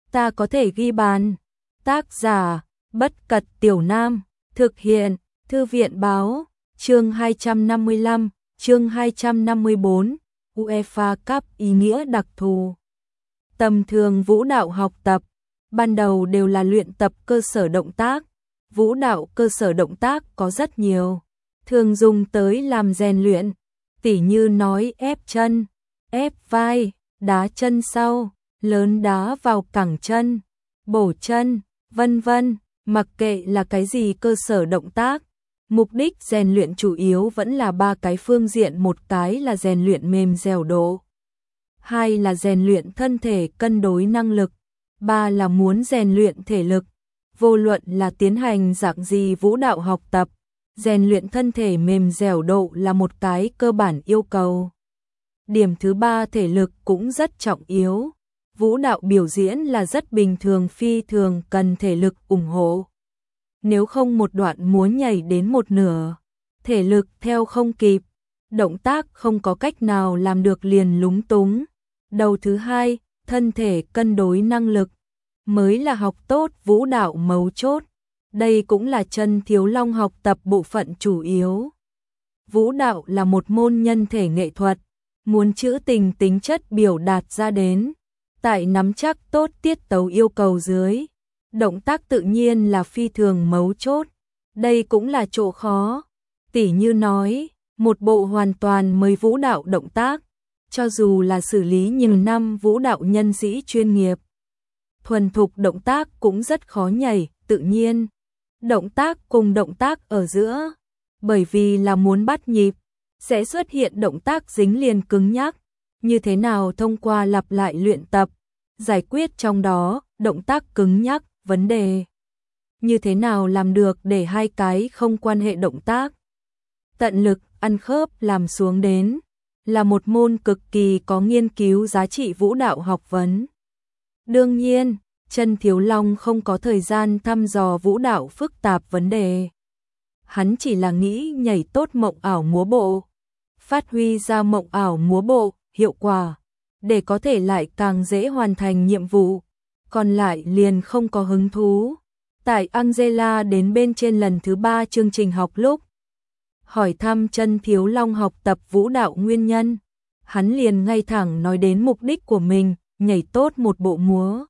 ta có thể ghi bàn. Tác giả, Bất Cật Tiểu Nam, thực hiện, Thư viện báo, chương 255, chương 254, UEFA Cup ý nghĩa đặc thù. Tầm thường vũ đạo học tập, ban đầu đều là luyện tập cơ sở động tác. Vũ đạo cơ sở động tác có rất nhiều, thường dùng tới làm rèn luyện, tỉ như nói ép chân, ép vai, đá chân sau, lớn đá vào cẳng chân, bổ chân, vân vân. Mặc kệ là cái gì cơ sở động tác, mục đích rèn luyện chủ yếu vẫn là ba cái phương diện, một cái là rèn luyện mềm dẻo độ, hai là rèn luyện thân thể cân đối năng lực, ba là muốn rèn luyện thể lực. Vô luận là tiến hành dạng gì vũ đạo học tập, rèn luyện thân thể mềm dẻo độ là một cái cơ bản yêu cầu. Điểm thứ ba, thể lực cũng rất trọng yếu. Vũ đạo biểu diễn là rất bình thường, phi thường cần thể lực ủng hộ. Nếu không một đoạn múa nhảy đến một nửa, thể lực theo không kịp, động tác không có cách nào làm được liền lúng túng. Đầu thứ hai, thân thể cân đối năng lực mới là học tốt vũ đạo mấu chốt. Đây cũng là Chân Thiếu Long học tập bộ phận chủ yếu. Vũ đạo là một môn nhân thể nghệ thuật, muốn trữ tình tính chất biểu đạt ra đến, tại nắm chắc tốt tiết tấu yêu cầu dưới, động tác tự nhiên là phi thường mấu chốt. Đây cũng là chỗ khó, tỉ như nói, một bộ hoàn toàn mới vũ đạo động tác, cho dù là xử lý nhiều năm vũ đạo nhân sĩ chuyên nghiệp, thuần thục động tác cũng rất khó nhảy tự nhiên. Động tác cùng động tác ở giữa, bởi vì là muốn bắt nhịp, sẽ xuất hiện động tác dính liền cứng nhắc. Như thế nào thông qua lặp lại luyện tập, giải quyết trong đó động tác cứng nhắc vấn đề. Như thế nào làm được để hai cái không quan hệ động tác tận lực ăn khớp làm xuống đến, là một môn cực kỳ có nghiên cứu giá trị vũ đạo học vấn. Đương nhiên, Chân Thiếu Long không có thời gian thăm dò vũ đạo phức tạp vấn đề. Hắn chỉ là nghĩ nhảy tốt mộng ảo múa bộ, phát huy ra mộng ảo múa bộ hiệu quả, để có thể lại càng dễ hoàn thành nhiệm vụ. Còn lại liền không có hứng thú. Tại Angela đến bên trên lần thứ 3 chương trình học lúc hỏi thăm Chân Thiếu Long học tập vũ đạo nguyên nhân, hắn liền ngay thẳng nói đến mục đích của mình, nhảy tốt một bộ múa.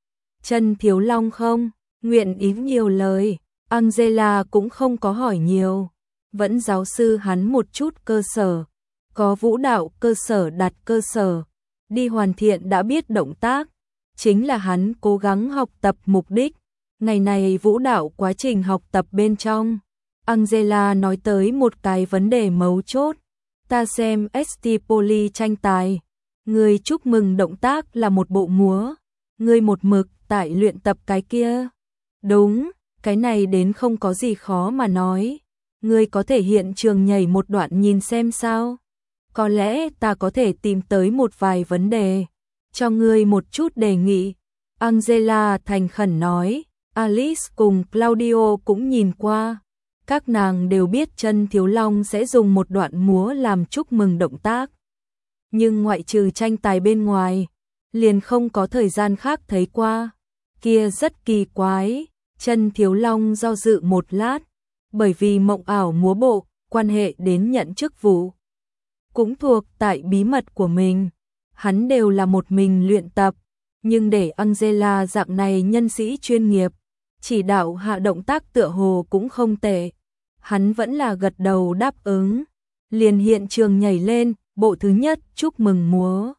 Chân Thiếu Long không nguyện ý nhiều lời, Angela cũng không có hỏi nhiều, vẫn giáo sư hắn một chút cơ sở, có vũ đạo cơ sở đặt cơ sở, đi hoàn thiện đã biết động tác, chính là hắn cố gắng học tập mục đích. Ngày này vũ đạo quá trình học tập bên trong, Angela nói tới một cái vấn đề mấu chốt. Ta xem ST Poly tranh tài, người chúc mừng động tác là một bộ múa, người một mực tại luyện tập cái kia. Đúng, cái này đến không có gì khó mà nói. Người có thể hiện trường nhảy một đoạn nhìn xem sao? Có lẽ ta có thể tìm tới một vài vấn đề, cho người một chút đề nghị. Angela thành khẩn nói. Alice cùng Claudio cũng nhìn qua. Các nàng đều biết Chân Thiếu Long sẽ dùng một đoạn múa làm chúc mừng động tác. Nhưng ngoại trừ tranh tài bên ngoài, liền không có thời gian khác thấy qua. Kia rất kỳ quái. Chân Thiếu Long do dự một lát, bởi vì mộng ảo múa bộ, quan hệ đến nhận chức vụ, cũng thuộc tại bí mật của mình. Hắn đều là một mình luyện tập, nhưng để Angela dạng này nhân sĩ chuyên nghiệp chỉ đạo hạ động tác tựa hồ cũng không tệ. Hắn vẫn là gật đầu đáp ứng, liền hiện trường nhảy lên bộ thứ nhất chúc mừng múa.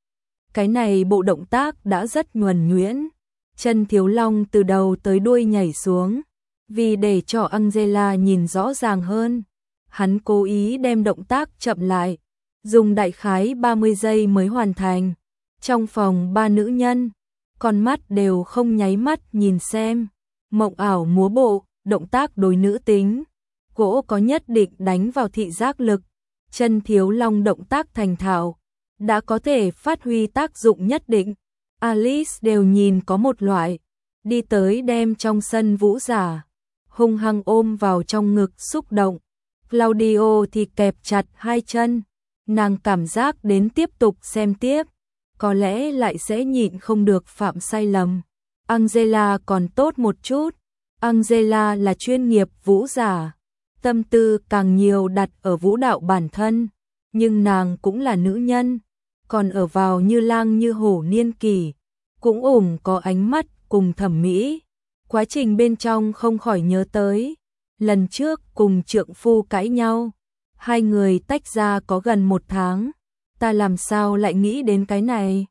Cái này bộ động tác đã rất nhuần nhuyễn. Chân Thiếu Long từ đầu tới đuôi nhảy xuống, vì để cho Angela nhìn rõ ràng hơn, hắn cố ý đem động tác chậm lại, dùng đại khái 30 giây mới hoàn thành. Trong phòng ba nữ nhân, con mắt đều không nháy mắt nhìn xem. Mộng ảo múa bộ, động tác đối nữ tính, gỗ có nhất định đánh vào thị giác lực. Chân Thiếu Long động tác thành thạo, đã có thể phát huy tác dụng nhất định. Alice đều nhìn có một loại, đi tới đem trong sân vũ giả hung hăng ôm vào trong ngực xúc động. Claudio thì kẹp chặt hai chân, nàng cảm giác đến tiếp tục xem tiếp, có lẽ lại sẽ nhịn không được phạm sai lầm. Angela còn tốt một chút. Angela là chuyên nghiệp vũ giả, tâm tư càng nhiều đặt ở vũ đạo bản thân, nhưng nàng cũng là nữ nhân, còn ở vào như lang như hổ niên kỷ, cũng có ánh mắt cùng thẩm mỹ. Quá trình bên trong không khỏi nhớ tới, lần trước cùng trượng phu cãi nhau, hai người tách ra có gần 1 tháng, ta làm sao lại nghĩ đến cái này.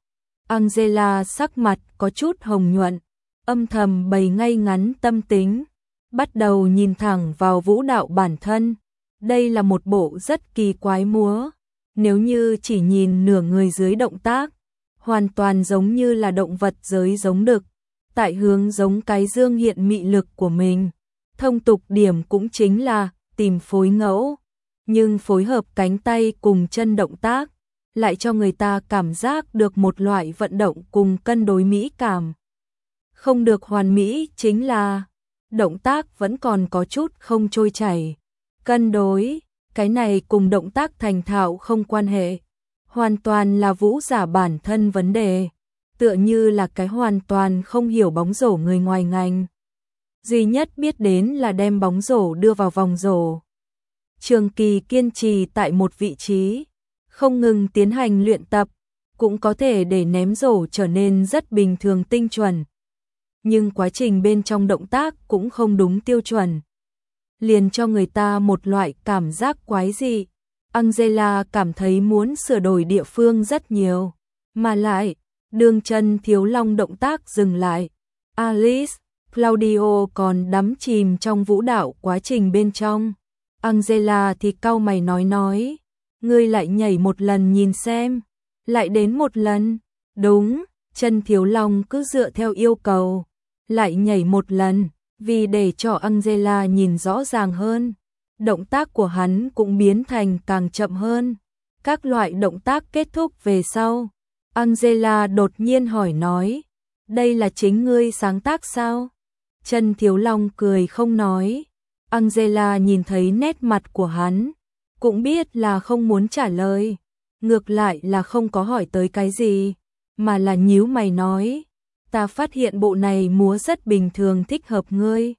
Angela sắc mặt có chút hồng nhuận, âm thầm bày ngay ngắn tâm tính, bắt đầu nhìn thẳng vào vũ đạo bản thân. Đây là một bộ rất kỳ quái múa, nếu như chỉ nhìn nửa người dưới động tác, hoàn toàn giống như là động vật giới giống đực, tại hướng giống cái dương hiện mị lực của mình. Thông tục điểm cũng chính là tìm phối ngẫu, nhưng phối hợp cánh tay cùng chân động tác, lại cho người ta cảm giác được một loại vận động cùng cân đối mỹ cảm. Không được hoàn mỹ chính là động tác vẫn còn có chút không trôi chảy. Cân đối, cái này cùng động tác thành thạo không quan hệ, hoàn toàn là vũ giả bản thân vấn đề, tựa như là cái hoàn toàn không hiểu bóng rổ người ngoài ngành. Duy nhất biết đến là đem bóng rổ đưa vào vòng rổ. Trường kỳ kiên trì tại một vị trí, không ngừng tiến hành luyện tập, cũng có thể để ném rổ trở nên rất bình thường tinh chuẩn. Nhưng quá trình bên trong động tác cũng không đúng tiêu chuẩn, liền cho người ta một loại cảm giác quái dị. Angela cảm thấy muốn sửa đổi địa phương rất nhiều, mà lại, đường chân thiếu long động tác dừng lại. Alice, Claudio còn đắm chìm trong vũ đạo quá trình bên trong. Angela thì cau mày nói, ngươi lại nhảy một lần nhìn xem, lại đến một lần. Đúng, chân thiếu long cứ dựa theo yêu cầu, lại nhảy một lần, vì để cho Angela nhìn rõ ràng hơn. Động tác của hắn cũng biến thành càng chậm hơn. Các loại động tác kết thúc về sau, Angela đột nhiên hỏi nói, đây là chính ngươi sáng tác sao? Chân thiếu long cười không nói. Angela nhìn thấy nét mặt của hắn, cũng biết là không muốn trả lời, ngược lại là không có hỏi tới cái gì, mà là nhíu mày nói, ta phát hiện bộ này múa rất bình thường thích hợp ngươi.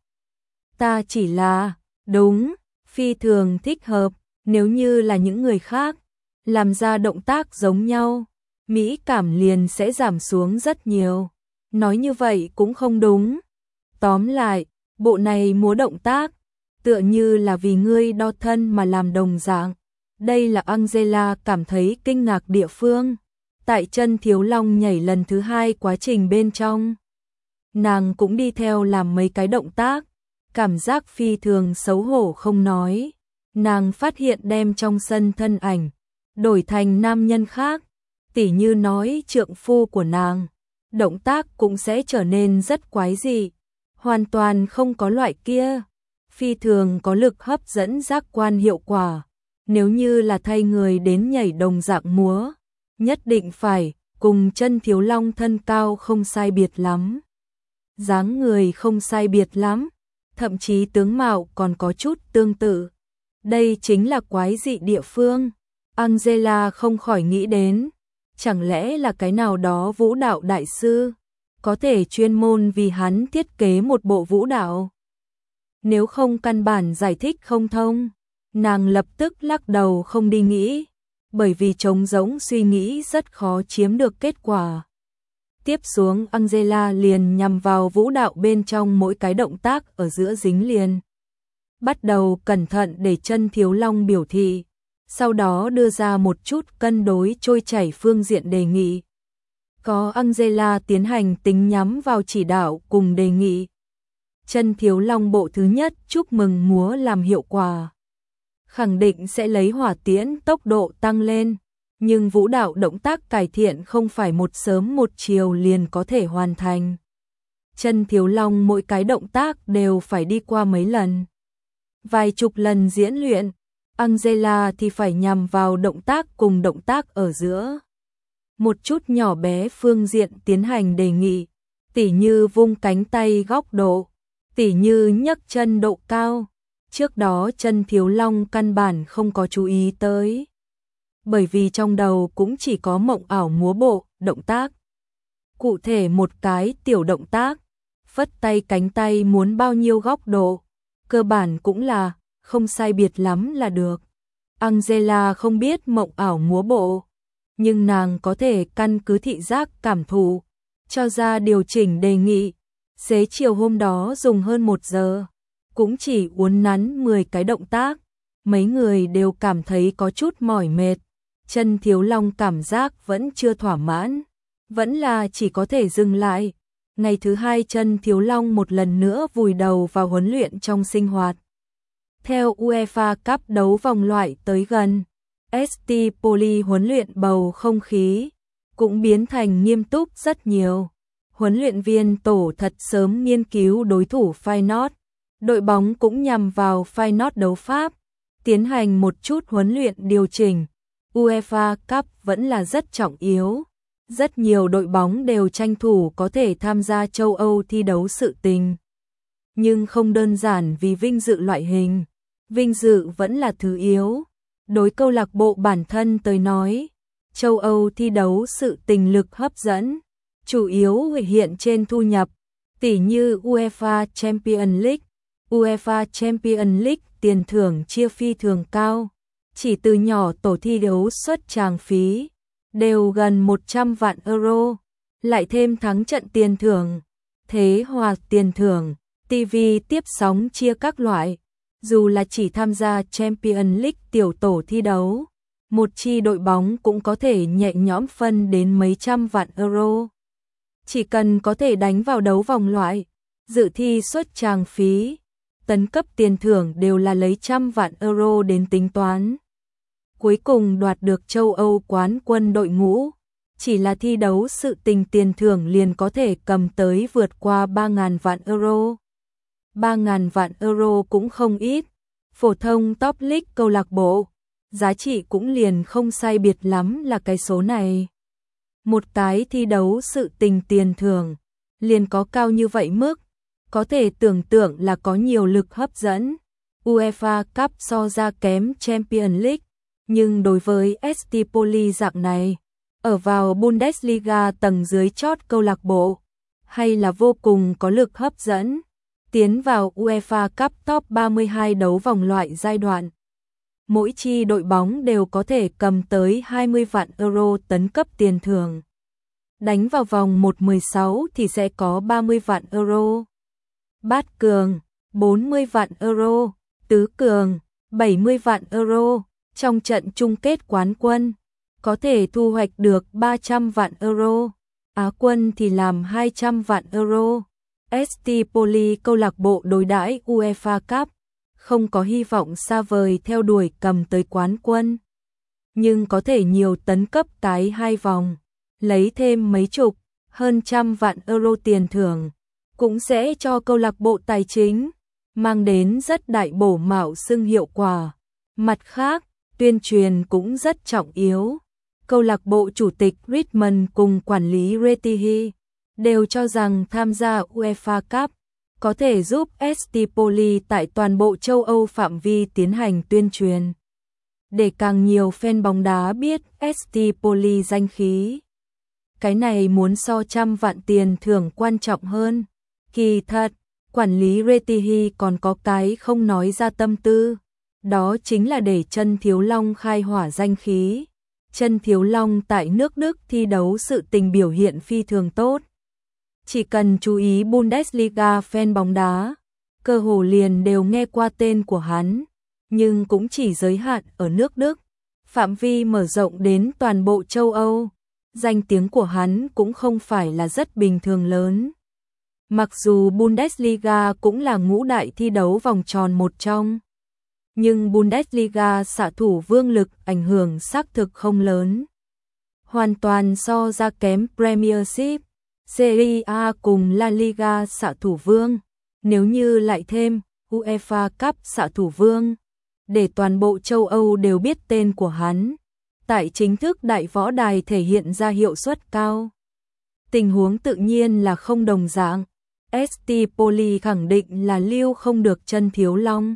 Ta chỉ là, đúng, phi thường thích hợp, nếu như là những người khác, làm ra động tác giống nhau, mỹ cảm liền sẽ giảm xuống rất nhiều. Nói như vậy cũng không đúng. Tóm lại, bộ này múa động tác, tựa như là vì ngươi đo thân mà làm đồng dạng. Đây là Angela cảm thấy kinh ngạc địa phương. Tại chân thiếu long nhảy lần thứ 2 quá trình bên trong, nàng cũng đi theo làm mấy cái động tác, cảm giác phi thường xấu hổ không nói. Nàng phát hiện đem trong sân thân ảnh đổi thành nam nhân khác, tỉ như nói trượng phu của nàng, động tác cũng sẽ trở nên rất quái dị, hoàn toàn không có loại kia, phi thường có lực hấp dẫn giác quan hiệu quả. Nếu như là thay người đến nhảy đồng dạng múa, nhất định phải cùng chân thiếu long thân cao không sai biệt lắm, dáng người không sai biệt lắm, thậm chí tướng mạo còn có chút tương tự. Đây chính là quái dị địa phương. Angela không khỏi nghĩ đến, chẳng lẽ là cái nào đó vũ đạo đại sư có thể chuyên môn vì hắn thiết kế một bộ vũ đạo. Nếu không căn bản giải thích không thông, nàng lập tức lắc đầu không đi nghĩ, bởi vì trống rỗng suy nghĩ rất khó chiếm được kết quả. Tiếp xuống Angela liền nhằm vào vũ đạo bên trong mỗi cái động tác ở giữa dính liền. Bắt đầu cẩn thận để chân thiếu long biểu thị, sau đó đưa ra một chút cân đối trôi chảy phương diện đề nghị. Có Angela tiến hành tính nhắm vào chỉ đạo cùng đề nghị. Chân thiếu long bộ thứ nhất chúc mừng múa làm hiệu quả, khẳng định sẽ lấy hỏa tiễn tốc độ tăng lên, nhưng vũ đạo động tác cải thiện không phải một sớm một chiều liền có thể hoàn thành. Chân thiếu long mỗi cái động tác đều phải đi qua mấy lần, vài chục lần diễn luyện. Angela thì phải nhằm vào động tác cùng động tác ở giữa một chút nhỏ bé phương diện tiến hành đề nghị, tỉ như vung cánh tay góc độ, tỉ như nhấc chân độ cao. Trước đó chân thiếu long căn bản không có chú ý tới, bởi vì trong đầu cũng chỉ có mộng ảo múa bộ, động tác. Cụ thể một cái tiểu động tác, phất tay cánh tay muốn bao nhiêu góc độ, cơ bản cũng là không sai biệt lắm là được. Angela không biết mộng ảo múa bộ, nhưng nàng có thể căn cứ thị giác cảm thụ, cho ra điều chỉnh đề nghị. Xế chiều hôm đó dùng hơn 1 giờ, cũng chỉ uốn nắn 10 cái động tác, mấy người đều cảm thấy có chút mỏi mệt. Chân Thiếu Long cảm giác vẫn chưa thỏa mãn, vẫn là chỉ có thể dừng lại. Ngày thứ 2 Chân Thiếu Long một lần nữa vùi đầu vào huấn luyện trong sinh hoạt. Theo UEFA Cup đấu vòng loại tới gần, ST Poli huấn luyện bầu không khí cũng biến thành nghiêm túc rất nhiều. Huấn luyện viên tổ thật sớm nghiên cứu đối thủ Feyenoord, đội bóng cũng nhằm vào Feyenoord đấu pháp, tiến hành một chút huấn luyện điều chỉnh. UEFA Cup vẫn là rất trọng yếu. Rất nhiều đội bóng đều tranh thủ có thể tham gia châu Âu thi đấu sự tình. Nhưng không đơn giản vì vinh dự loại hình. Vinh dự vẫn là thứ yếu. Đối câu lạc bộ bản thân tới nói, châu Âu thi đấu sự tình lực hấp dẫn, chủ yếu hiện trên thu nhập, tỉ như UEFA Champions League. UEFA Champions League tiền thưởng chia phi thường cao, chỉ từ nhỏ tổ thi đấu xuất tràng phí đều gần 100 vạn euro, lại thêm thắng trận tiền thưởng, thế hoặc tiền thưởng, TV tiếp sóng chia các loại. Dù là chỉ tham gia Champions League tiểu tổ thi đấu, một chi đội bóng cũng có thể nhẹ nhõm phân đến mấy trăm vạn euro. Chỉ cần có thể đánh vào đấu vòng loại, dự thi xuất tràng phí, tấn cấp tiền thưởng đều là lấy trăm vạn euro đến tính toán. Cuối cùng đoạt được châu Âu quán quân đội ngũ, chỉ là thi đấu sự tình tiền thưởng liền có thể cầm tới vượt qua 3.000 vạn euro. 3.000 vạn euro cũng không ít, phổ thông top league câu lạc bộ, giá trị cũng liền không sai biệt lắm là cái số này. Một cái thi đấu sự tình tiền thưởng, liền có cao như vậy mức, có thể tưởng tượng là có nhiều lực hấp dẫn. UEFA Cup so ra kém Champions League, nhưng đối với ST Poli dạng này, ở vào Bundesliga tầng dưới chót câu lạc bộ, hay là vô cùng có lực hấp dẫn. Tiến vào UEFA Cup top 32 đấu vòng loại giai đoạn, mỗi chi đội bóng đều có thể cầm tới 20 vạn euro tấn cấp tiền thưởng. Đánh vào vòng 1/16 thì sẽ có 30 vạn euro. Bát cường, 40 vạn euro. Tứ cường, 70 vạn euro. Trong trận chung kết quán quân, có thể thu hoạch được 300 vạn euro. Á quân thì làm 200 vạn euro. ST Poli câu lạc bộ đối đãi UEFA Cup, không có hy vọng xa vời theo đuổi cầm tới quán quân, nhưng có thể nhiều tấn cấp cái 2 vòng, lấy thêm mấy chục, hơn trăm vạn euro tiền thưởng, cũng sẽ cho câu lạc bộ tài chính mang đến rất đại bổ mạo xưng hiệu quả. Mặt khác, tuyên truyền cũng rất trọng yếu. Câu lạc bộ chủ tịch Richmond cùng quản lý Retihi đều cho rằng tham gia UEFA Cup có thể giúp ST Poli tại toàn bộ châu Âu phạm vi tiến hành tuyên truyền, để càng nhiều fan bóng đá biết ST Poli danh khí. Cái này muốn so trăm vạn tiền thưởng quan trọng hơn. Kỳ thật, quản lý Retihi còn có cái không nói ra tâm tư, đó chính là để Chân Thiếu Long khai hỏa danh khí. Chân Thiếu Long tại nước Đức thi đấu sự tình biểu hiện phi thường tốt. Chỉ cần chú ý Bundesliga fan bóng đá, cơ hồ liền đều nghe qua tên của hắn, nhưng cũng chỉ giới hạn ở nước Đức, phạm vi mở rộng đến toàn bộ châu Âu. Danh tiếng của hắn cũng không phải là rất bình thường lớn. Mặc dù Bundesliga cũng là ngũ đại thi đấu vòng tròn một trong, nhưng Bundesliga xạ thủ vương lực ảnh hưởng xác thực không lớn. Hoàn toàn so ra kém Premiership, Serie A cùng La Liga xạ thủ vương. Nếu như lại thêm UEFA Cup xạ thủ vương, để toàn bộ châu Âu đều biết tên của hắn, tại chính thức đại võ đài thể hiện ra hiệu suất cao. Tình huống tự nhiên là không đồng dạng. ST Poli khẳng định là lưu không được Chân Thiếu Long.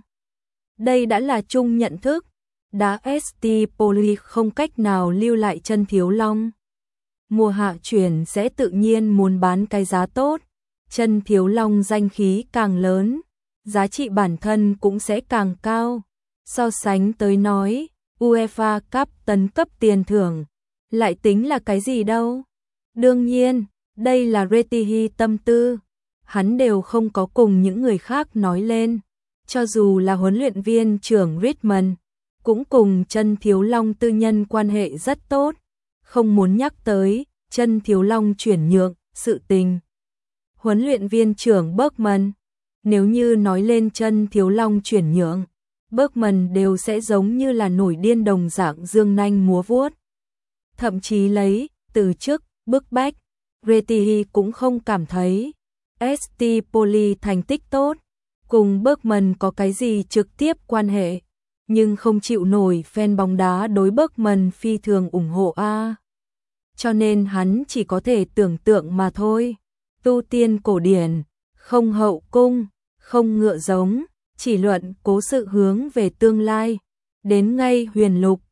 Đây đã là chung nhận thức, đã ST Poli không cách nào lưu lại Chân Thiếu Long. Mùa hạ chuyển sẽ tự nhiên muốn bán cái giá tốt, chân thiếu long danh khí càng lớn, giá trị bản thân cũng sẽ càng cao. So sánh tới nói, UEFA Cup tấn cấp tiền thưởng, lại tính là cái gì đâu. Đương nhiên, đây là Retihi tâm tư, hắn đều không có cùng những người khác nói lên. Cho dù là huấn luyện viên trưởng Redmond, cũng cùng chân thiếu long tư nhân quan hệ rất tốt, không muốn nhắc tới chân thiếu long chuyển nhượng, sự tình. Huấn luyện viên trưởng Bergman, nếu như nói lên chân thiếu long chuyển nhượng, Bergman đều sẽ giống như là nổi điên đồng dạng dương nanh múa vuốt. Thậm chí lấy, từ chức, bức bách, Retihi cũng không cảm thấy ST Poli thành tích tốt, cùng Bergman có cái gì trực tiếp quan hệ, nhưng không chịu nổi fan bóng đá đối Bergman phi thường ủng hộ a. Cho nên hắn chỉ có thể tưởng tượng mà thôi. Tu tiên cổ điển, không hậu cung, không ngựa giống, chỉ luận cố sự hướng về tương lai. Đến ngay huyền lục,